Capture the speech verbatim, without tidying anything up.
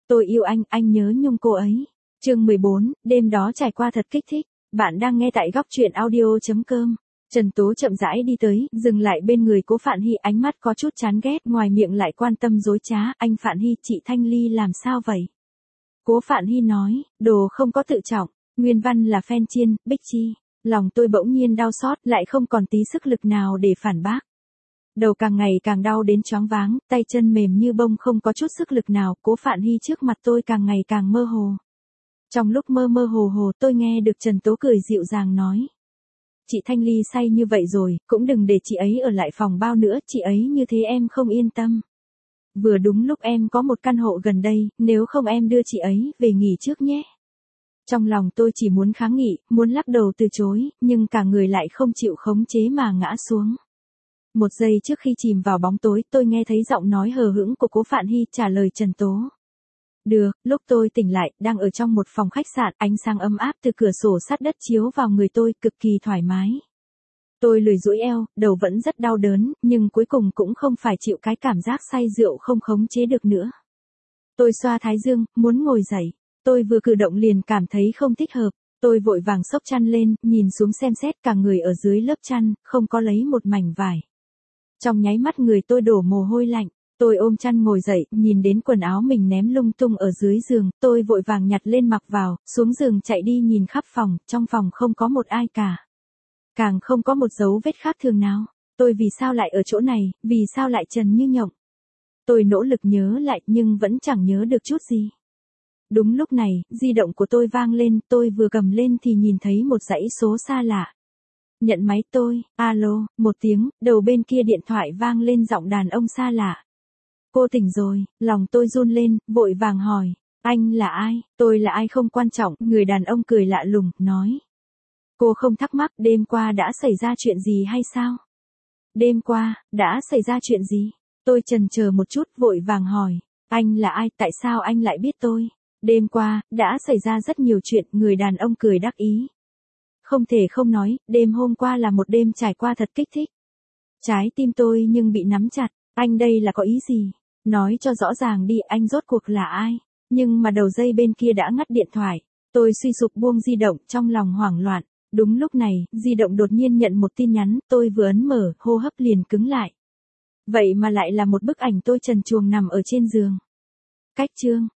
Tôi yêu anh, anh nhớ nhung cô ấy. Chương mười bốn, đêm đó trải qua thật kích thích. Bạn đang nghe tại góc truyện audio chấm com. Trần Tố chậm rãi đi tới, dừng lại bên người Cố Phạn Hy, ánh mắt có chút chán ghét, ngoài miệng lại quan tâm dối trá. Anh Phạn Hy, chị Thanh Ly làm sao vậy? Cố Phạn Hy nói, đồ không có tự trọng, nguyên văn là fan chiên, Bích Chi. Lòng tôi bỗng nhiên đau xót, lại không còn tí sức lực nào để phản bác. Đầu càng ngày càng đau đến choáng váng, tay chân mềm như bông, không có chút sức lực nào. Cố Phạn Hy trước mặt tôi càng ngày càng mơ hồ. Trong lúc mơ mơ hồ hồ tôi nghe được Trần Tố cười dịu dàng nói. Chị Thanh Ly say như vậy rồi, cũng đừng để chị ấy ở lại phòng bao nữa, chị ấy như thế em không yên tâm. Vừa đúng lúc em có một căn hộ gần đây, nếu không em đưa chị ấy về nghỉ trước nhé. Trong lòng tôi chỉ muốn kháng nghị, muốn lắc đầu từ chối, nhưng cả người lại không chịu khống chế mà ngã xuống. Một giây trước khi chìm vào bóng tối, tôi nghe thấy giọng nói hờ hững của Cố Phạn Hy trả lời Trần Tố. Được, lúc tôi tỉnh lại, đang ở trong một phòng khách sạn, ánh sáng ấm áp từ cửa sổ sát đất chiếu vào người tôi, cực kỳ thoải mái. Tôi lười duỗi eo, đầu vẫn rất đau đớn, nhưng cuối cùng cũng không phải chịu cái cảm giác say rượu không khống chế được nữa. Tôi xoa thái dương, muốn ngồi dậy. Tôi vừa cử động liền cảm thấy không thích hợp. Tôi vội vàng xốc chăn lên, nhìn xuống xem xét, cả người ở dưới lớp chăn, không có lấy một mảnh vải. Trong nháy mắt người tôi đổ mồ hôi lạnh. Tôi ôm chăn ngồi dậy, nhìn đến quần áo mình ném lung tung ở dưới giường, tôi vội vàng nhặt lên mặc vào, xuống giường chạy đi nhìn khắp phòng, trong phòng không có một ai cả. Càng không có một dấu vết khác thường nào. Tôi vì sao lại ở chỗ này, vì sao lại trần như nhộng. Tôi nỗ lực nhớ lại nhưng vẫn chẳng nhớ được chút gì. Đúng lúc này, di động của tôi vang lên, tôi vừa cầm lên thì nhìn thấy một dãy số xa lạ. Nhận máy tôi, alo, một tiếng, đầu bên kia điện thoại vang lên giọng đàn ông xa lạ. Cô tỉnh rồi, lòng tôi run lên, vội vàng hỏi, anh là ai, tôi là ai không quan trọng, người đàn ông cười lạ lùng, nói. Cô không thắc mắc đêm qua đã xảy ra chuyện gì hay sao? Đêm qua, đã xảy ra chuyện gì? Tôi chần chờ một chút, vội vàng hỏi, anh là ai, tại sao anh lại biết tôi? Đêm qua, đã xảy ra rất nhiều chuyện, người đàn ông cười đắc ý. Không thể không nói, đêm hôm qua là một đêm trải qua thật kích thích. Trái tim tôi nhưng bị nắm chặt, anh đây là có ý gì? Nói cho rõ ràng đi, anh rốt cuộc là ai? Nhưng mà đầu dây bên kia đã ngắt điện thoại. Tôi suy sụp buông di động, trong lòng hoảng loạn. Đúng lúc này, di động đột nhiên nhận một tin nhắn, tôi vừa ấn mở, hô hấp liền cứng lại. Vậy mà lại là một bức ảnh tôi trần truồng nằm ở trên giường. Cách chương.